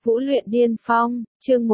Vũ luyện điên phong, chương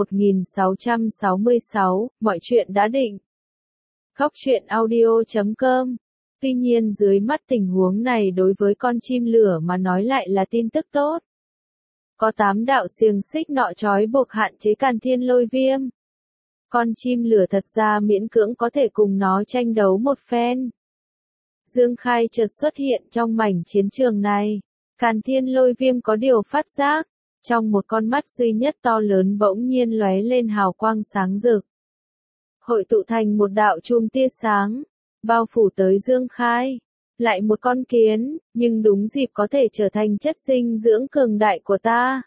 1666, mọi chuyện đã định. Góc truyện audio.com. Tuy nhiên dưới mắt tình huống này đối với con chim lửa mà nói lại là tin tức tốt. Có 8 đạo xiềng xích nọ trói buộc hạn chế Càn Thiên Lôi Viêm. Con chim lửa thật ra miễn cưỡng có thể cùng nó tranh đấu một phen. Dương Khai chợt xuất hiện trong mảnh chiến trường này. Càn Thiên Lôi Viêm có điều phát giác. Trong một con mắt duy nhất to lớn bỗng nhiên lóe lên hào quang sáng rực. Hội tụ thành một đạo chùm tia sáng, bao phủ tới Dương Khai. Lại một con kiến, nhưng đúng dịp có thể trở thành chất dinh dưỡng cường đại của ta.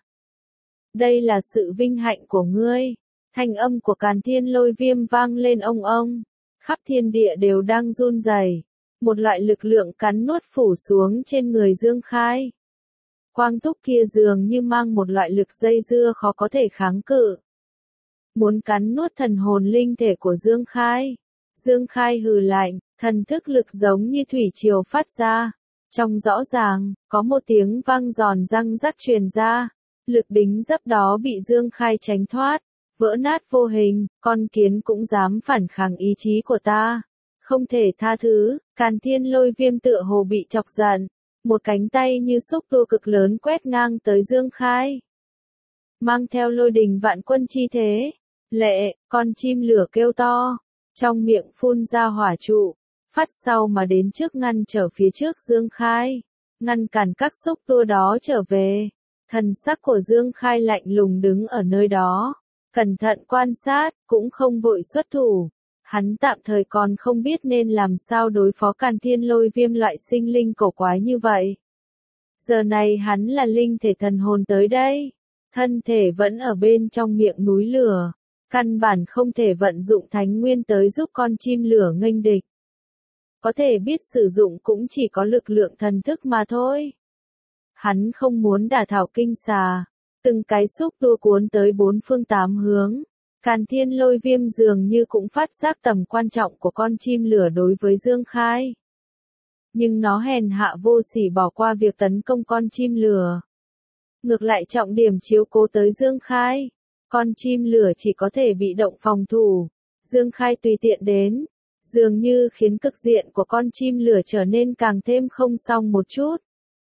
Đây là sự vinh hạnh của ngươi. Thanh âm của Càn Thiên Lôi Viêm vang lên ông ông. Khắp thiên địa đều đang run rẩy. Một loại lực lượng cắn nuốt phủ xuống trên người Dương Khai. Quang túc kia dường như mang một loại lực dây dưa khó có thể kháng cự. Muốn cắn nuốt thần hồn linh thể của Dương Khai. Dương Khai hừ lạnh, thần thức lực giống như thủy triều phát ra. Trong rõ ràng, có một tiếng vang giòn răng rắc truyền ra. Lực đính dấp đó bị Dương Khai tránh thoát, vỡ nát vô hình, con kiến cũng dám phản kháng ý chí của ta. Không thể tha thứ, Càn Thiên Lôi Viêm tựa hồ bị chọc giận. Một cánh tay như xúc tua cực lớn quét ngang tới Dương Khai. Mang theo lôi đình vạn quân chi thế. Lệ, con chim lửa kêu to. Trong miệng phun ra hỏa trụ. Phát sau mà đến trước ngăn trở phía trước Dương Khai. Ngăn cản các xúc tua đó trở về. Thần sắc của Dương Khai lạnh lùng đứng ở nơi đó. Cẩn thận quan sát, cũng không vội xuất thủ. Hắn tạm thời còn không biết nên làm sao đối phó Càn Thiên Lôi Viêm loại sinh linh cổ quái như vậy. Giờ này hắn là linh thể thần hồn tới đây. Thân thể vẫn ở bên trong miệng núi lửa. Căn bản không thể vận dụng thánh nguyên tới giúp con chim lửa nghênh địch. Có thể biết sử dụng cũng chỉ có lực lượng thần thức mà thôi. Hắn không muốn đả thảo kinh xà. Từng cái xúc tua cuốn tới bốn phương tám hướng. Càn Thiên Lôi Viêm dường như cũng phát giác tầm quan trọng của con chim lửa đối với Dương Khai. Nhưng nó hèn hạ vô sỉ bỏ qua việc tấn công con chim lửa. Ngược lại trọng điểm chiếu cố tới Dương Khai. Con chim lửa chỉ có thể bị động phòng thủ. Dương Khai tùy tiện đến. Dường như khiến cực diện của con chim lửa trở nên càng thêm không xong một chút.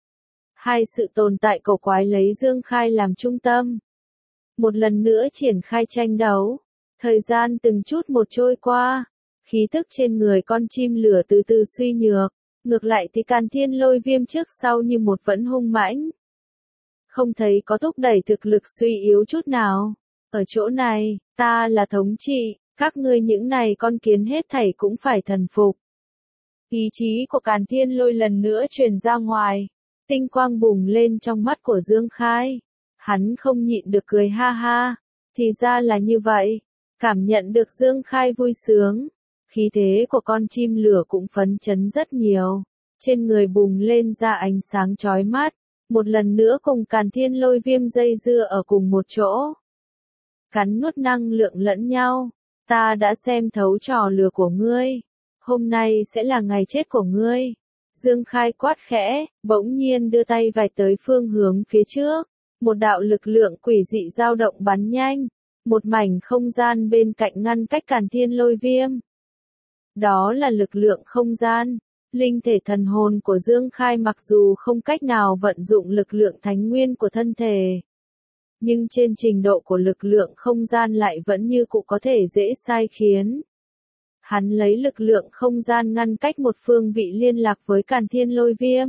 Hai sự tồn tại cổ quái lấy Dương Khai làm trung tâm. Một lần nữa triển khai tranh đấu. Thời gian từng chút một trôi qua. Khí tức trên người con chim lửa từ từ suy nhược. Ngược lại thì Càn Thiên Lôi Viêm trước sau như một vẫn hung mãnh. Không thấy có thúc đẩy thực lực suy yếu chút nào. Ở chỗ này, ta là thống trị, các ngươi những này con kiến hết thảy cũng phải thần phục. Ý chí của Càn Thiên Lôi lần nữa truyền ra ngoài. Tinh quang bùng lên trong mắt của Dương Khai. Hắn không nhịn được cười ha ha. Thì ra là như vậy. Cảm nhận được Dương Khai vui sướng. Khí thế của con chim lửa cũng phấn chấn rất nhiều. Trên người bùng lên ra ánh sáng chói mắt. Một lần nữa cùng Càn Thiên Lôi Viêm dây dưa ở cùng một chỗ. Cắn nuốt năng lượng lẫn nhau. Ta đã xem thấu trò lừa của ngươi. Hôm nay sẽ là ngày chết của ngươi. Dương Khai quát khẽ, bỗng nhiên đưa tay vạch tới phương hướng phía trước. Một đạo lực lượng quỷ dị dao động bắn nhanh. Một mảnh không gian bên cạnh ngăn cách Càn Thiên Lôi Viêm. Đó là lực lượng không gian. Linh thể thần hồn của Dương Khai mặc dù không cách nào vận dụng lực lượng thánh nguyên của thân thể. Nhưng trên trình độ của lực lượng không gian lại vẫn như cũ có thể dễ sai khiến. Hắn lấy lực lượng không gian ngăn cách một phương vị liên lạc với Càn Thiên Lôi Viêm.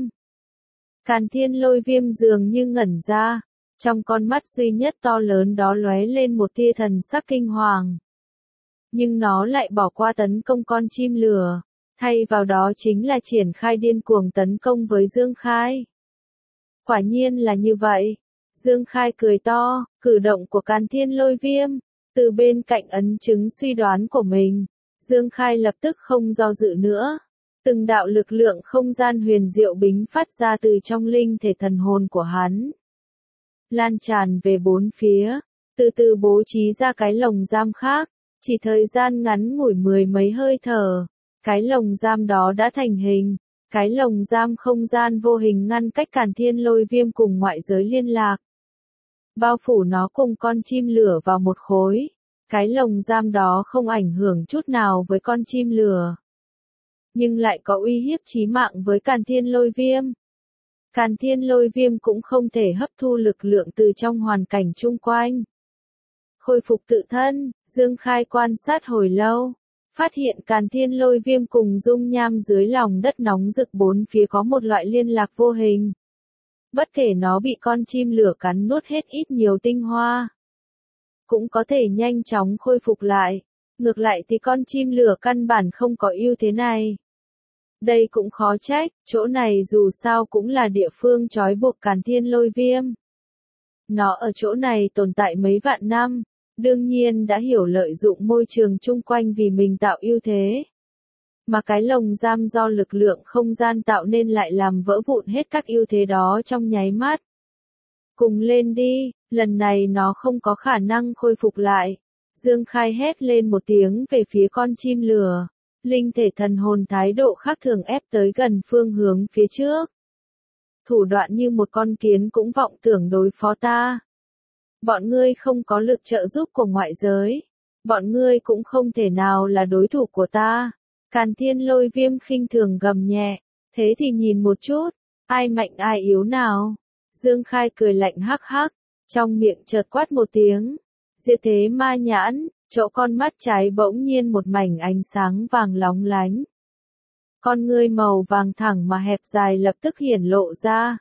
Càn Thiên Lôi Viêm dường như ngẩn ra. Trong con mắt duy nhất to lớn đó lóe lên một tia thần sắc kinh hoàng. Nhưng nó lại bỏ qua tấn công con chim lửa. Thay vào đó chính là triển khai điên cuồng tấn công với Dương Khai. Quả nhiên là như vậy. Dương Khai cười to, cử động của Càn Thiên Lôi Viêm. Từ bên cạnh ấn chứng suy đoán của mình. Dương Khai lập tức không do dự nữa. Từng đạo lực lượng không gian huyền diệu bính phát ra từ trong linh thể thần hồn của hắn. Lan tràn về bốn phía, từ từ bố trí ra cái lồng giam khác, chỉ thời gian ngắn ngủi mười mấy hơi thở, cái lồng giam đó đã thành hình, cái lồng giam không gian vô hình ngăn cách Càn Thiên Lôi Viêm cùng ngoại giới liên lạc. bao phủ nó cùng con chim lửa vào một khối. Cái lồng giam đó không ảnh hưởng chút nào với con chim lửa, nhưng lại có uy hiếp chí mạng với Càn Thiên Lôi Viêm. Càn Thiên Lôi Viêm cũng không thể hấp thu lực lượng từ trong hoàn cảnh chung quanh. Khôi phục tự thân, Dương Khai quan sát hồi lâu, phát hiện Càn Thiên Lôi Viêm cùng dung nham dưới lòng đất nóng rực bốn phía có một loại liên lạc vô hình. Bất kể nó bị con chim lửa cắn nuốt hết ít nhiều tinh hoa, cũng có thể nhanh chóng khôi phục lại. Ngược lại thì con chim lửa căn bản không có ưu thế này. Đây cũng khó trách, chỗ này dù sao cũng là địa phương trói buộc Càn Thiên Lôi Viêm. Nó ở chỗ này tồn tại mấy vạn năm, đương nhiên đã hiểu lợi dụng môi trường chung quanh vì mình tạo ưu thế. Mà cái lồng giam do lực lượng không gian tạo nên lại làm vỡ vụn hết các ưu thế đó trong nháy mắt. Cùng lên đi, lần này nó không có khả năng khôi phục lại. Dương Khai hét lên một tiếng về phía con chim lửa. Linh thể thần hồn thái độ khác thường ép tới gần phương hướng phía trước. Thủ đoạn như một con kiến cũng vọng tưởng đối phó ta. Bọn ngươi không có lực trợ giúp của ngoại giới. Bọn ngươi cũng không thể nào là đối thủ của ta. Càn Thiên Lôi Viêm khinh thường gầm nhẹ. Thế thì nhìn một chút, ai mạnh ai yếu nào. Dương Khai cười lạnh hắc hắc, trong miệng chợt quát một tiếng. Diệt thế ma nhãn, chỗ con mắt trái bỗng nhiên một mảnh ánh sáng vàng lóng lánh. Con ngươi màu vàng thẳng mà hẹp dài lập tức hiển lộ ra.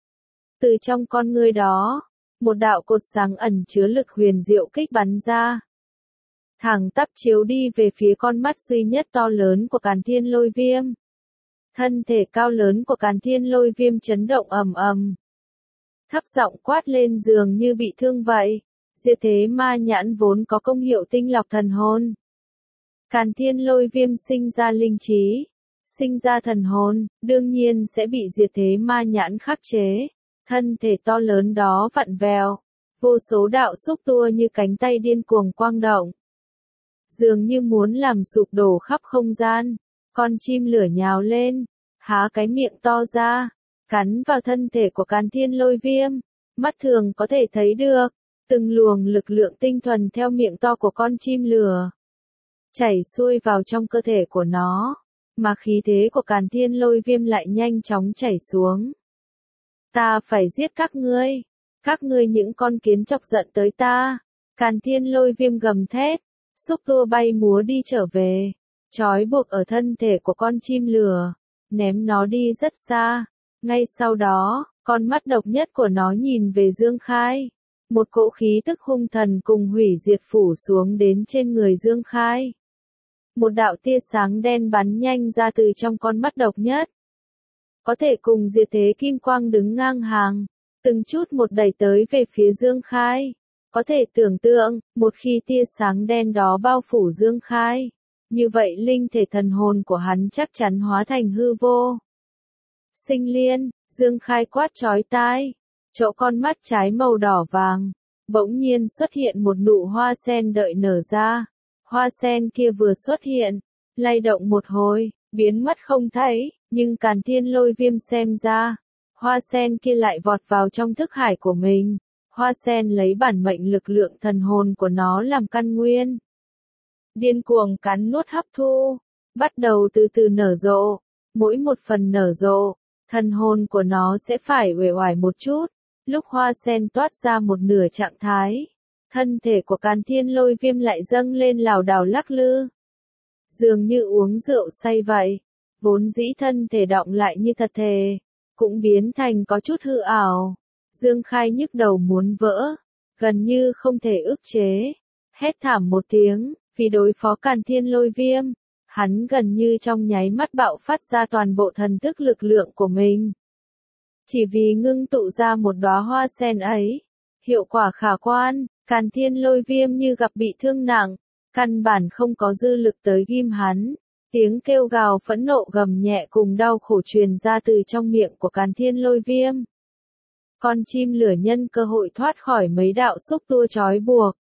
Từ trong con ngươi đó, một đạo cột sáng ẩn chứa lực huyền diệu kích bắn ra. Thẳng tắp chiếu đi về phía con mắt duy nhất to lớn của Càn Thiên Lôi Viêm. Thân thể cao lớn của Càn Thiên Lôi Viêm chấn động ầm ầm. Thấp giọng quát lên dường như bị thương vậy. Diệt thế ma nhãn vốn có công hiệu tinh lọc thần hồn. Càn Thiên Lôi Viêm sinh ra linh trí, sinh ra thần hồn, đương nhiên sẽ bị diệt thế ma nhãn khắc chế. Thân thể to lớn đó vặn vẹo, vô số đạo xúc tua như cánh tay điên cuồng quang động. Dường như muốn làm sụp đổ khắp không gian, con chim lửa nhào lên, há cái miệng to ra, cắn vào thân thể của Càn Thiên Lôi Viêm. Mắt thường có thể thấy được, từng luồng lực lượng tinh thuần theo miệng to của con chim lửa chảy xuôi vào trong cơ thể của nó, mà khí thế của Càn Thiên Lôi Viêm lại nhanh chóng chảy xuống. Ta phải giết các ngươi những con kiến chọc giận tới ta. Càn Thiên Lôi Viêm gầm thét, xúc tua bay múa đi trở về, trói buộc ở thân thể của con chim lửa, ném nó đi rất xa. Ngay sau đó, con mắt độc nhất của nó nhìn về Dương Khai. Một cỗ khí tức hung thần cùng hủy diệt phủ xuống đến trên người Dương Khai. Một đạo tia sáng đen bắn nhanh ra từ trong con mắt độc nhất. Có thể cùng diệt thế kim quang đứng ngang hàng, từng chút một đẩy tới về phía Dương Khai. Có thể tưởng tượng, một khi tia sáng đen đó bao phủ Dương Khai, như vậy linh thể thần hồn của hắn chắc chắn hóa thành hư vô. Sinh liên, Dương Khai quát chói tai. Chỗ con mắt trái màu đỏ vàng, bỗng nhiên xuất hiện một nụ hoa sen đợi nở ra. Hoa sen kia vừa xuất hiện, lay động một hồi, biến mất không thấy, nhưng Càn Thiên Lôi Viêm xem ra, hoa sen kia lại vọt vào trong thức hải của mình. Hoa sen lấy bản mệnh lực lượng thần hồn của nó làm căn nguyên. Điên cuồng cắn nuốt hấp thu, bắt đầu từ từ nở rộ, mỗi một phần nở rộ, thần hồn của nó sẽ phải uể oải một chút. Lúc hoa sen toát ra một nửa trạng thái, thân thể của Càn Thiên Lôi Viêm lại dâng lên lảo đảo lắc lư. Dường như uống rượu say vậy, vốn dĩ thân thể đọng lại như thật thể, cũng biến thành có chút hư ảo. Dương Khai nhức đầu muốn vỡ, gần như không thể ức chế, hét thảm một tiếng, vì đối phó Càn Thiên Lôi Viêm, hắn gần như trong nháy mắt bạo phát ra toàn bộ thần thức lực lượng của mình. Chỉ vì ngưng tụ ra một đóa hoa sen ấy, hiệu quả khả quan, Càn Thiên Lôi Viêm như gặp bị thương nặng, căn bản không có dư lực tới ghim hắn. Tiếng kêu gào phẫn nộ gầm nhẹ cùng đau khổ truyền ra từ trong miệng của Càn Thiên Lôi Viêm. Con chim lửa nhân cơ hội thoát khỏi mấy đạo xúc tua trói buộc.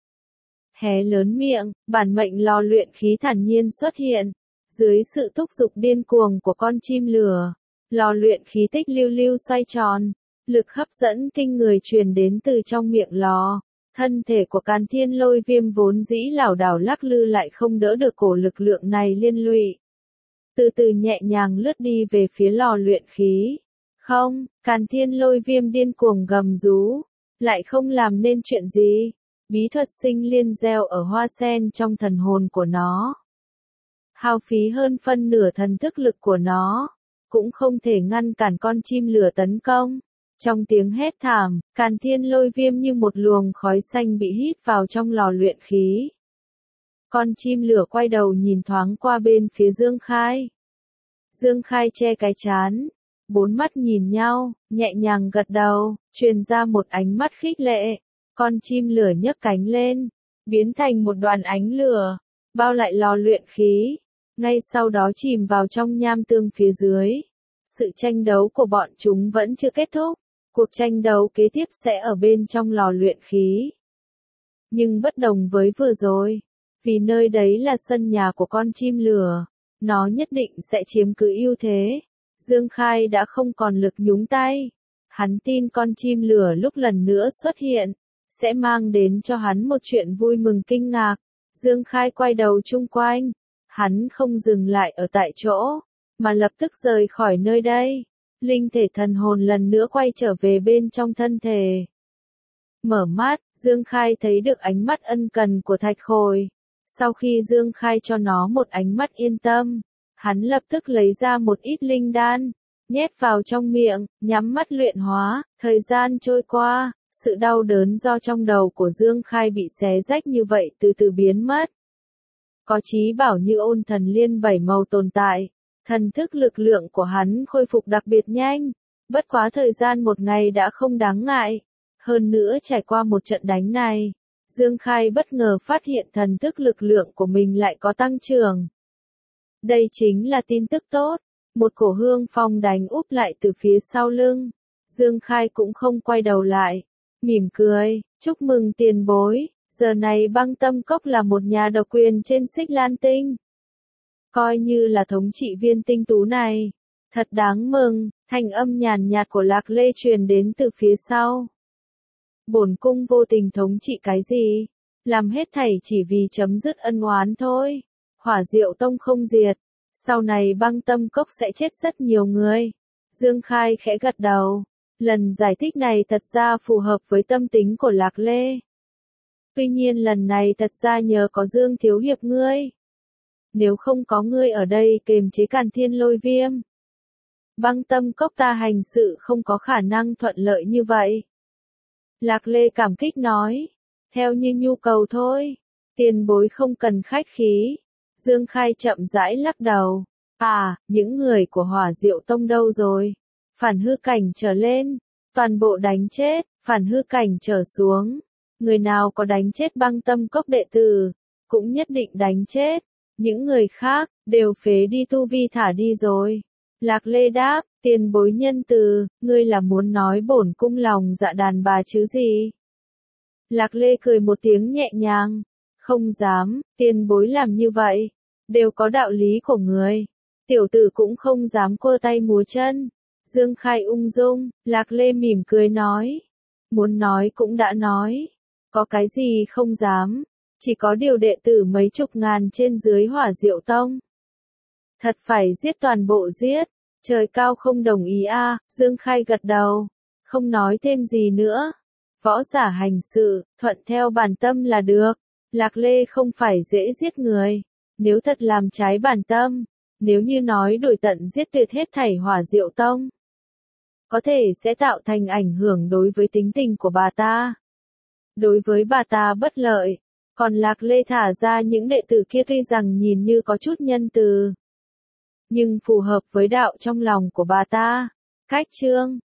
Hé lớn miệng, bản mệnh lò luyện khí thản nhiên xuất hiện. Dưới sự thúc giục điên cuồng của con chim lửa, lò luyện khí tích lưu lưu xoay tròn. Lực hấp dẫn kinh người truyền đến từ trong miệng lò. Thân thể của Càn Thiên Lôi Viêm vốn dĩ lảo đảo lắc lư lại không đỡ được cổ lực lượng này liên lụy. Từ từ nhẹ nhàng lướt đi về phía lò luyện khí. Không, Càn Thiên Lôi Viêm điên cuồng gầm rú. Lại không làm nên chuyện gì. Bí thuật sinh liên gieo ở hoa sen trong thần hồn của nó. Hao phí hơn phân nửa thần thức lực của nó. Cũng không thể ngăn cản con chim lửa tấn công. Trong tiếng hét thảm, Càn Thiên Lôi Viêm như một luồng khói xanh bị hít vào trong lò luyện khí. Con chim lửa quay đầu nhìn thoáng qua bên phía Dương Khai. Dương Khai che cái trán, bốn mắt nhìn nhau, nhẹ nhàng gật đầu, truyền ra một ánh mắt khích lệ. Con chim lửa nhấc cánh lên, biến thành một đoàn ánh lửa, bao lại lò luyện khí, ngay sau đó chìm vào trong nham tương phía dưới. Sự tranh đấu của bọn chúng vẫn chưa kết thúc, cuộc tranh đấu kế tiếp sẽ ở bên trong lò luyện khí. Nhưng bất đồng với vừa rồi, vì nơi đấy là sân nhà của con chim lửa, nó nhất định sẽ chiếm cứ ưu thế. Dương Khai đã không còn lực nhúng tay. Hắn tin con chim lửa lúc lần nữa xuất hiện, sẽ mang đến cho hắn một chuyện vui mừng kinh ngạc. Dương Khai quay đầu chung quanh, hắn không dừng lại ở tại chỗ, mà lập tức rời khỏi nơi đây. Linh thể thần hồn lần nữa quay trở về bên trong thân thể. Mở mắt, Dương Khai thấy được ánh mắt ân cần của Thạch Khôi. Sau khi Dương Khai cho nó một ánh mắt yên tâm, hắn lập tức lấy ra một ít linh đan, nhét vào trong miệng, nhắm mắt luyện hóa. Thời gian trôi qua, sự đau đớn do trong đầu của Dương Khai bị xé rách như vậy từ từ biến mất. Có chí bảo như ôn thần liên 7 màu tồn tại, thần thức lực lượng của hắn khôi phục đặc biệt nhanh, bất quá thời gian một ngày đã không đáng ngại. Hơn nữa trải qua một trận đánh này, Dương Khai bất ngờ phát hiện thần thức lực lượng của mình lại có tăng trưởng. Đây chính là tin tức tốt, một cổ hương phong đánh úp lại từ phía sau lưng. Dương Khai cũng không quay đầu lại, mỉm cười, chúc mừng tiền bối, giờ này Băng Tâm Cốc là một nhà độc quyền trên Xích Lan Tinh. Coi như là thống trị viên tinh tú này, thật đáng mừng. Thanh âm nhàn nhạt của Lạc Lê truyền đến từ phía sau. Bổn cung vô tình thống trị cái gì? Làm hết thảy chỉ vì chấm dứt ân oán thôi. Hỏa Diệu Tông không diệt, sau này Băng Tâm Cốc sẽ chết rất nhiều người. Dương Khai khẽ gật đầu. Lần giải thích này thật ra phù hợp với tâm tính của Lạc Lê. Tuy nhiên lần này thật ra nhờ có Dương Thiếu Hiệp ngươi. Nếu không có ngươi ở đây kềm chế Càn Thiên Lôi Viêm, Băng Tâm Cốc ta hành sự không có khả năng thuận lợi như vậy. Lạc Lê cảm kích nói, theo như nhu cầu thôi, tiền bối không cần khách khí. Dương Khai chậm rãi lắc đầu, những người của Hỏa Diệu Tông đâu rồi? Phản hư cảnh trở lên, toàn bộ đánh chết, phản hư cảnh trở xuống. Người nào có đánh chết Băng Tâm Cốc đệ tử, cũng nhất định đánh chết. Những người khác, đều phế đi tu vi thả đi rồi. Lạc Lê đáp, tiền bối nhân từ, ngươi là muốn nói bổn cung lòng dạ đàn bà chứ gì? Lạc Lê cười một tiếng nhẹ nhàng, không dám, tiền bối làm như vậy, đều có đạo lý của người. Tiểu tử cũng không dám quơ tay múa chân. Dương Khai ung dung, Lạc Lê mỉm cười nói, muốn nói cũng đã nói, có cái gì không dám, chỉ có điều đệ tử mấy chục ngàn trên dưới Hỏa Diệu Tông. Thật phải giết toàn bộ giết, trời cao không đồng ý Dương Khai gật đầu, không nói thêm gì nữa. Võ giả hành sự, thuận theo bản tâm là được. Lạc Lê không phải dễ giết người, nếu thật làm trái bản tâm, nếu như nói đổi tận giết tuyệt hết thảy Hỏa Diệu Tông, có thể sẽ tạo thành ảnh hưởng đối với tính tình của bà ta. Đối với bà ta bất lợi, còn Lạc Lê thả ra những đệ tử kia tuy rằng nhìn như có chút nhân từ, nhưng phù hợp với đạo trong lòng của bà ta. Cách chương